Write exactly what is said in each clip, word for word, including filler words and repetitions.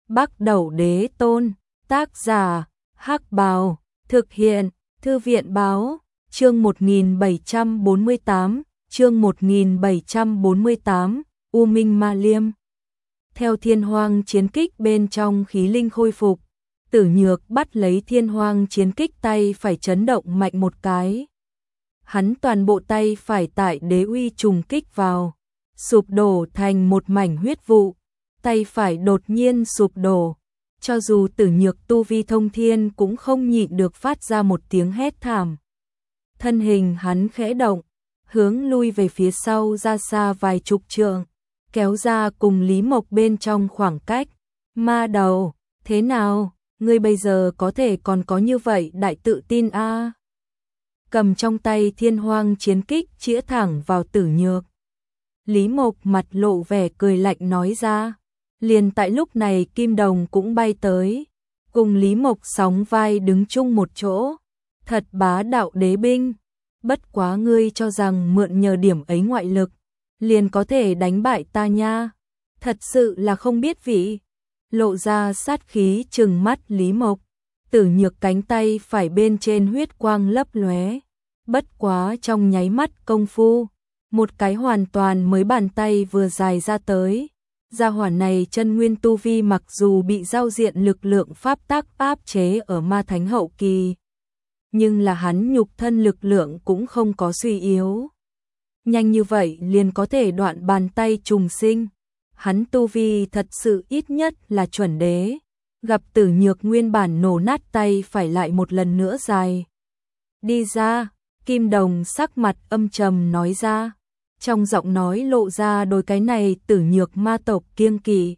Bắc Đẩu Đế Tôn, tác giả, Hắc Bào, thực hiện, Thư viện Báo, chương một nghìn bảy trăm bốn mươi tám, chương một nghìn bảy trăm bốn mươi tám, U Minh Ma Liêm. Theo Thiên Hoang chiến kích bên trong khí linh khôi phục, Tử Nhược bắt lấy Thiên Hoang chiến kích tay phải chấn động mạnh một cái. Hắn toàn bộ tay phải tại đế uy trùng kích vào, sụp đổ thành một mảnh huyết vụ, tay phải đột nhiên sụp đổ. Cho dù Tử Nhược tu vi thông thiên cũng không nhịn được phát ra một tiếng hét thảm. Thân hình hắn khẽ động, hướng lui về phía sau ra xa vài chục trượng, kéo ra cùng Lý Mộc bên trong khoảng cách. Ma đầu, thế nào, ngươi bây giờ có thể còn có như vậy đại tự tin a? À? Cầm trong tay Thiên Hoang chiến kích chĩa thẳng vào Tử Nhược. Lý Mộc mặt lộ vẻ cười lạnh nói ra. Liền tại lúc này Kim Đồng cũng bay tới, cùng Lý Mộc sóng vai đứng chung một chỗ. Thật bá đạo đế binh, bất quá ngươi cho rằng mượn nhờ điểm ấy ngoại lực, liền có thể đánh bại ta nha, thật sự là không biết vị. Lộ ra sát khí trừng mắt Lý Mộc, Tử Nhược cánh tay phải bên trên huyết quang lấp lóe, bất quá trong nháy mắt công phu, một cái hoàn toàn mới bàn tay vừa dài ra tới. Gia hỏa này chân nguyên tu vi mặc dù bị giao diện lực lượng pháp tắc áp chế ở ma thánh hậu kỳ, nhưng là hắn nhục thân lực lượng cũng không có suy yếu. Nhanh như vậy liền có thể đoạn bàn tay trùng sinh. Hắn tu vi thật sự ít nhất là chuẩn đế. Gặp Tử Nhược nguyên bản nổ nát tay phải lại một lần nữa dài. Đi ra, Kim Đồng sắc mặt âm trầm nói ra. Trong giọng nói lộ ra đôi cái này Tử Nhược ma tộc kiêng kỵ.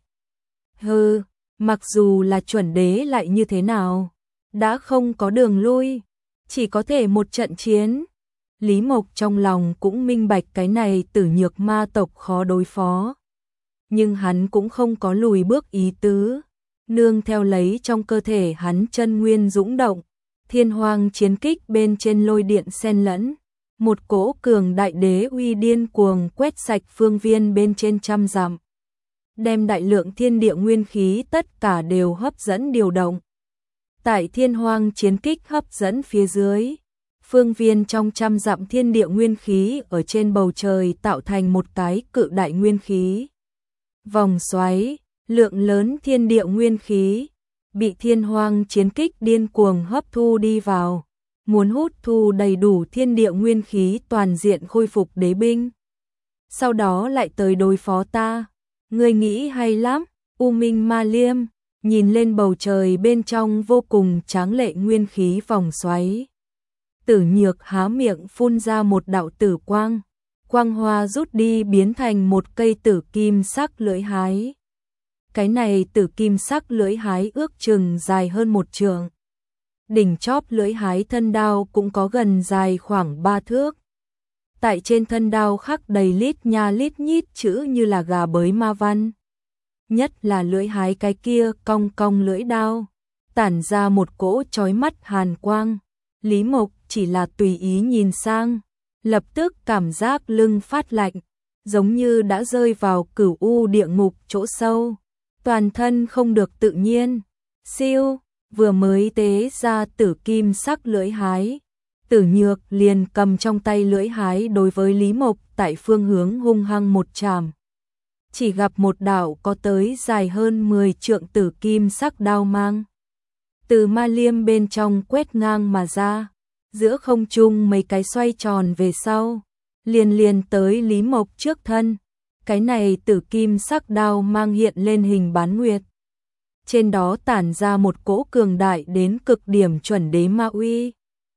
Hừ, mặc dù là chuẩn đế lại như thế nào, đã không có đường lui, chỉ có thể một trận chiến. Lý Mộc trong lòng cũng minh bạch cái này Tử Nhược ma tộc khó đối phó, nhưng hắn cũng không có lùi bước ý tứ. Nương theo lấy trong cơ thể hắn chân nguyên dũng động, Thiên Hoang chiến kích bên trên lôi điện xen lẫn. Một cỗ cường đại đế uy điên cuồng quét sạch phương viên bên trên trăm dặm, đem đại lượng thiên địa nguyên khí tất cả đều hấp dẫn điều động. Tại Thiên Hoang chiến kích hấp dẫn phía dưới, phương viên trong trăm dặm thiên địa nguyên khí ở trên bầu trời tạo thành một cái cự đại nguyên khí vòng xoáy, lượng lớn thiên địa nguyên khí bị Thiên Hoang chiến kích điên cuồng hấp thu đi vào. Muốn hút thu đầy đủ thiên địa nguyên khí toàn diện khôi phục đế binh. Sau đó lại tới đối phó ta. Ngươi nghĩ hay lắm, U Minh Ma Liêm, nhìn lên bầu trời bên trong vô cùng tráng lệ nguyên khí vòng xoáy. Tử Nhược há miệng phun ra một đạo tử quang. Quang hoa rút đi biến thành một cây tử kim sắc lưỡi hái. Cái này tử kim sắc lưỡi hái ước chừng dài hơn một trượng. Đỉnh chóp lưỡi hái thân đao cũng có gần dài khoảng ba thước. Tại trên thân đao khắc đầy lít nha lít nhít chữ như là gà bới ma văn. Nhất là lưỡi hái cái kia cong cong lưỡi đao, tản ra một cỗ chói mắt hàn quang. Lý Mộc chỉ là tùy ý nhìn sang, lập tức cảm giác lưng phát lạnh, giống như đã rơi vào cửu u địa ngục chỗ sâu, toàn thân không được tự nhiên. Siêu, vừa mới tế ra tử kim sắc lưỡi hái, Tử Nhược liền cầm trong tay lưỡi hái đối với Lý Mộc tại phương hướng hung hăng một chàm. Chỉ gặp một đạo có tới dài hơn mười trượng tử kim sắc đao mang từ ma liêm bên trong quét ngang mà ra, giữa không trung mấy cái xoay tròn về sau, liền liền tới Lý Mộc trước thân. Cái này tử kim sắc đao mang hiện lên hình bán nguyệt, trên đó tản ra một cỗ cường đại đến cực điểm chuẩn đế ma uy.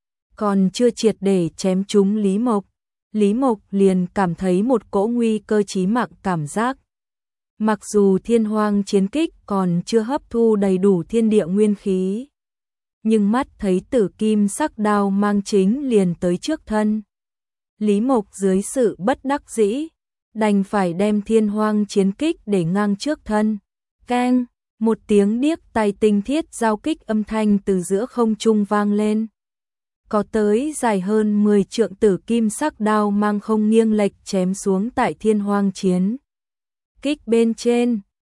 Còn chưa triệt để chém trúng Lý Mộc, Lý Mộc liền cảm thấy một cỗ nguy cơ chí mạng cảm giác. Mặc dù Thiên Hoang chiến kích còn chưa hấp thu đầy đủ thiên địa nguyên khí, nhưng mắt thấy tử kim sắc đao mang chính liền tới trước thân. Lý Mộc dưới sự bất đắc dĩ, đành phải đem Thiên Hoang chiến kích để ngang trước thân. Keng! Một tiếng điếc tai tinh thiết giao kích âm thanh từ giữa không trung vang lên. Có tới dài hơn mười trượng tử kim sắc đao mang không nghiêng lệch chém xuống tại Thiên Hoang chiến kích bên trên.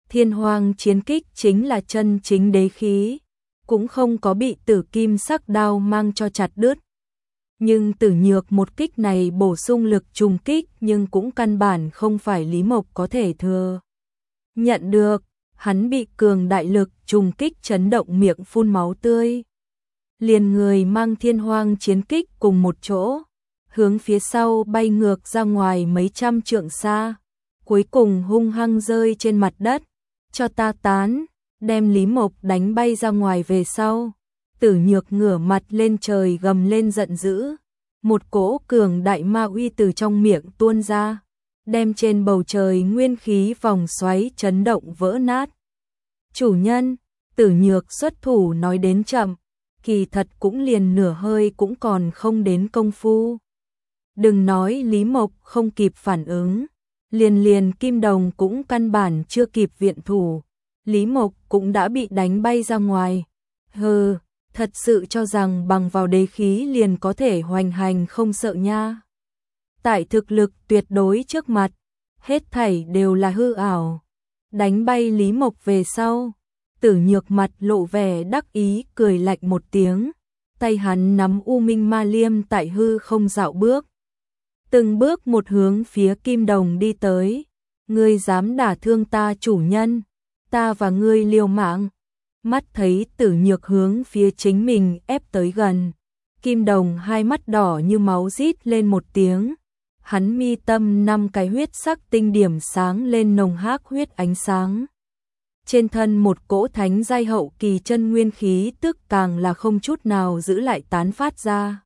Thiên Hoang chiến kích chính là chân chính đế khí, cũng không có bị Tử Kim sắc đao mang cho chặt đứt. Nhưng Tử Nhược một kích này bổ sung lực trùng kích, nhưng cũng căn bản không phải Lý Mộc có thể thừa nhận được, hắn bị cường đại lực trùng kích chấn động miệng phun máu tươi. Liền người mang Thiên Hoang chiến kích cùng một chỗ, hướng phía sau bay ngược ra ngoài mấy trăm trượng xa, cuối cùng hung hăng rơi trên mặt đất, cho ta tán, đem Lý Mộc đánh bay ra ngoài về sau. Tử Nhược ngửa mặt lên trời gầm lên giận dữ, một cỗ cường đại ma uy từ trong miệng tuôn ra, đem trên bầu trời nguyên khí vòng xoáy chấn động vỡ nát. Chủ nhân, Tử Nhược xuất thủ nói đến chậm, kỳ thật cũng liền nửa hơi cũng còn không đến công phu. Đừng nói Lý Mộc không kịp phản ứng, liền liền Kim Đồng cũng căn bản chưa kịp viện thủ, Lý Mộc cũng đã bị đánh bay ra ngoài. Hừ, thật sự cho rằng bằng vào đế khí liền có thể hoành hành không sợ nha. Tại thực lực tuyệt đối trước mặt, hết thảy đều là hư ảo. Đánh bay Lý Mộc về sau, Tử Nhược mặt lộ vẻ đắc ý cười lạnh một tiếng, tay hắn nắm U Minh Ma Liêm tại hư không dạo bước. Từng bước một hướng phía Kim Đồng đi tới, ngươi dám đả thương ta chủ nhân, ta và ngươi liều mạng. Mắt thấy Tử Nhược hướng phía chính mình ép tới gần, Kim Đồng hai mắt đỏ như máu rít lên một tiếng, hắn mi tâm năm cái huyết sắc tinh điểm sáng lên nồng hắc huyết ánh sáng. Trên thân một cỗ thánh giai hậu kỳ chân nguyên khí tức càng là không chút nào giữ lại tán phát ra.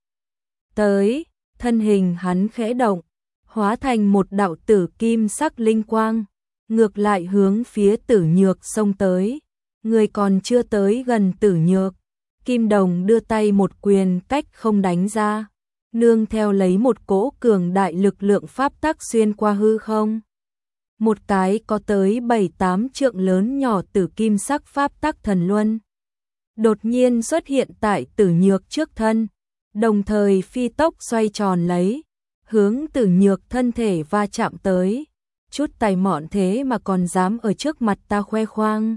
Tới, thân hình hắn khẽ động, hóa thành một đạo tử kim sắc linh quang, ngược lại hướng phía Tử Nhược xông tới. Người còn chưa tới gần Tử Nhược, Kim Đồng đưa tay một quyền cách không đánh ra, nương theo lấy một cỗ cường đại lực lượng pháp tắc xuyên qua hư không. Một cái có tới bảy tám trượng lớn nhỏ tử kim sắc pháp tắc thần luân đột nhiên xuất hiện tại Tử Nhược trước thân, đồng thời phi tốc xoay tròn lấy, hướng Tử Nhược thân thể va chạm tới. Chút tài mọn thế mà còn dám ở trước mặt ta khoe khoang.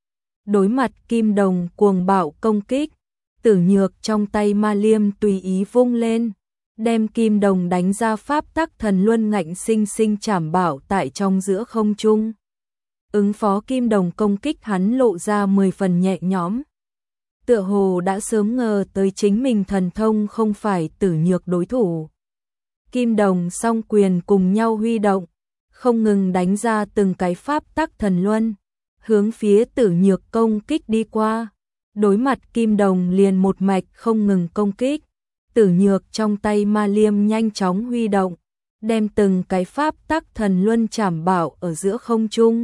Đối mặt Kim Đồng cuồng bạo công kích, Tử Nhược trong tay ma liêm tùy ý vung lên, đem Kim Đồng đánh ra pháp tắc thần luân ngạnh sinh sinh chảm bảo tại trong giữa không trung. Ứng phó Kim Đồng công kích hắn lộ ra mười phần nhẹ nhõm. Tựa hồ đã sớm ngờ tới chính mình thần thông không phải Tử Nhược đối thủ. Kim Đồng song quyền cùng nhau huy động, không ngừng đánh ra từng cái pháp tắc thần luân, hướng phía Tử Nhược công kích đi qua. Đối mặt Kim Đồng liền một mạch không ngừng công kích, Tử Nhược trong tay ma liêm nhanh chóng huy động, đem từng cái pháp tắc thần luân chảm bảo ở giữa không trung.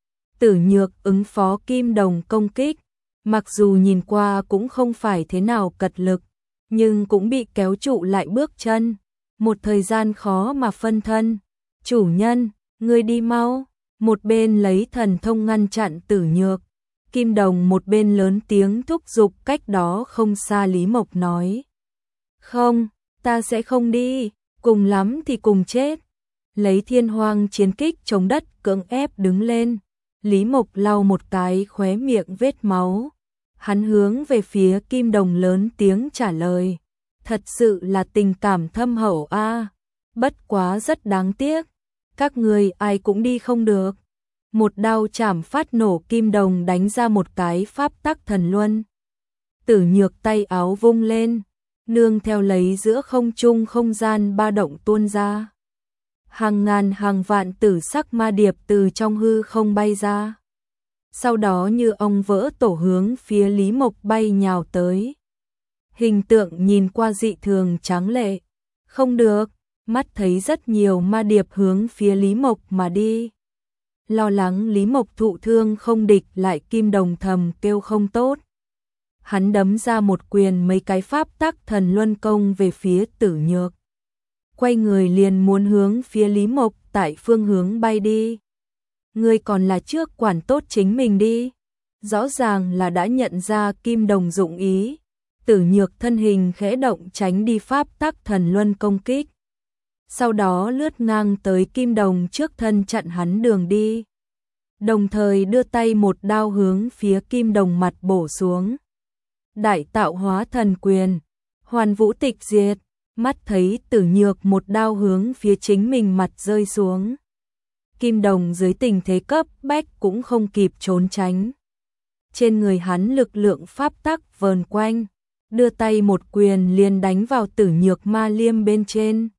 Tử Nhược ứng phó Kim Đồng công kích, mặc dù nhìn qua cũng không phải thế nào cật lực, nhưng cũng bị kéo trụ lại bước chân, một thời gian khó mà phân thân. Chủ nhân, ngươi đi mau. Một bên lấy thần thông ngăn chặn Tử Nhược, Kim Đồng một bên lớn tiếng thúc giục cách đó không xa Lý Mộc nói. Không, ta sẽ không đi, cùng lắm thì cùng chết. Lấy Thiên Hoang chiến kích chống đất cưỡng ép đứng lên, Lý Mộc lau một cái khóe miệng vết máu. Hắn hướng về phía Kim Đồng lớn tiếng trả lời. Thật sự là tình cảm thâm hậu a, bất quá rất đáng tiếc. Các người ai cũng đi không được. Một đao chảm phát nổ Kim Đồng đánh ra một cái pháp tắc thần luân. Tử Nhược tay áo vung lên, nương theo lấy giữa không trung không gian ba động tuôn ra. Hàng ngàn hàng vạn tử sắc ma điệp từ trong hư không bay ra. Sau đó như ong vỡ tổ hướng phía Lý Mộc bay nhào tới. Hình tượng nhìn qua dị thường tráng lệ. Không được, mắt thấy rất nhiều ma điệp hướng phía Lý Mộc mà đi. Lo lắng Lý Mộc thụ thương không địch lại, Kim Đồng thầm kêu không tốt. Hắn đấm ra một quyền mấy cái pháp tắc thần luân công về phía Tử Nhược. Quay người liền muốn hướng phía Lý Mộc tại phương hướng bay đi. Ngươi còn là trước quản tốt chính mình đi. Rõ ràng là đã nhận ra Kim Đồng dụng ý. Tử Nhược thân hình khẽ động tránh đi pháp tắc thần luân công kích. Sau đó lướt ngang tới Kim Đồng trước thân chặn hắn đường đi. đồng thời đưa tay một đao hướng phía Kim Đồng mặt bổ xuống. Đại tạo hóa thần quyền, hoàn vũ tịch diệt, mắt thấy Tử Nhược một đao hướng phía chính mình mặt rơi xuống. Kim Đồng dưới tình thế cấp bách cũng không kịp trốn tránh. Trên người hắn lực lượng pháp tắc vờn quanh, đưa tay một quyền liền đánh vào Tử Nhược ma liêm bên trên.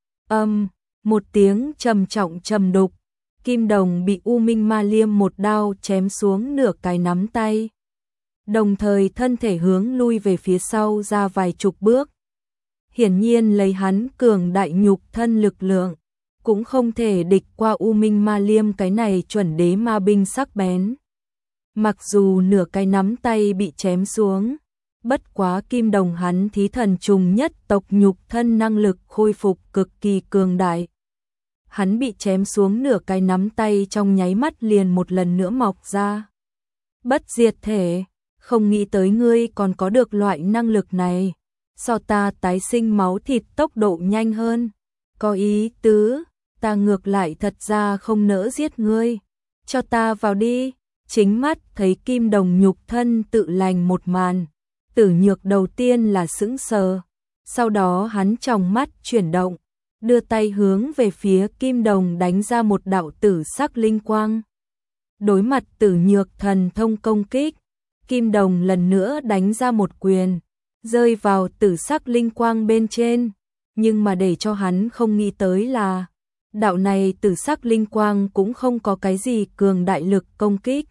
Âm, um, một tiếng trầm trọng trầm đục, Kim Đồng bị U Minh ma liêm một đao chém xuống nửa cái nắm tay. Đồng thời thân thể hướng lui về phía sau ra vài chục bước. Hiển nhiên lấy hắn cường đại nhục thân lực lượng, cũng không thể địch qua U Minh ma liêm cái này chuẩn đế ma binh sắc bén. Mặc dù nửa cái nắm tay bị chém xuống, bất quá Kim Đồng hắn thí thần trùng nhất tộc nhục thân năng lực khôi phục cực kỳ cường đại. Hắn bị chém xuống nửa cái nắm tay trong nháy mắt liền một lần nữa mọc ra. Bất diệt thể, không nghĩ tới ngươi còn có được loại năng lực này, so ta tái sinh máu thịt tốc độ nhanh hơn. Có ý tứ, ta ngược lại thật ra không nỡ giết ngươi, cho ta vào đi. Chính mắt thấy Kim Đồng nhục thân tự lành một màn, Tử Nhược đầu tiên là sững sờ, sau đó hắn tròng mắt chuyển động, đưa tay hướng về phía Kim Đồng đánh ra một đạo tử sắc linh quang. Đối mặt Tử Nhược thần thông công kích, Kim Đồng lần nữa đánh ra một quyền, rơi vào tử sắc linh quang bên trên, nhưng mà để cho hắn không nghĩ tới là đạo này tử sắc linh quang cũng không có cái gì cường đại lực công kích.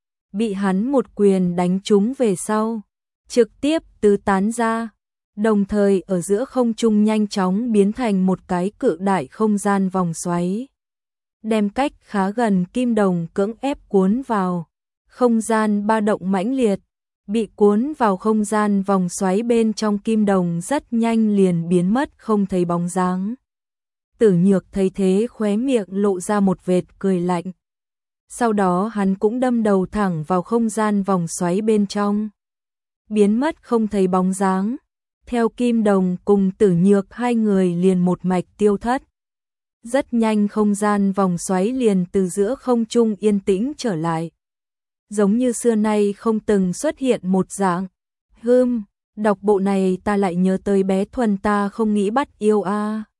Bị hắn một quyền đánh trúng về sau, trực tiếp tứ tán ra, đồng thời ở giữa không trung nhanh chóng biến thành một cái cự đại không gian vòng xoáy. Đem cách khá gần Kim Đồng cưỡng ép cuốn vào, không gian ba động mãnh liệt, bị cuốn vào không gian vòng xoáy bên trong Kim Đồng rất nhanh liền biến mất không thấy bóng dáng. Tử Nhược thấy thế khóe miệng lộ ra một vệt cười lạnh. Sau đó hắn cũng đâm đầu thẳng vào không gian vòng xoáy bên trong. Biến mất không thấy bóng dáng. Theo Kim Đồng cùng Tử Nhược hai người liền một mạch tiêu thất. Rất nhanh không gian vòng xoáy liền từ giữa không trung yên tĩnh trở lại. Giống như xưa nay không từng xuất hiện một dạng. Hừm, đọc bộ này ta lại nhớ tới bé Thuần ta không nghĩ bắt yêu a. À.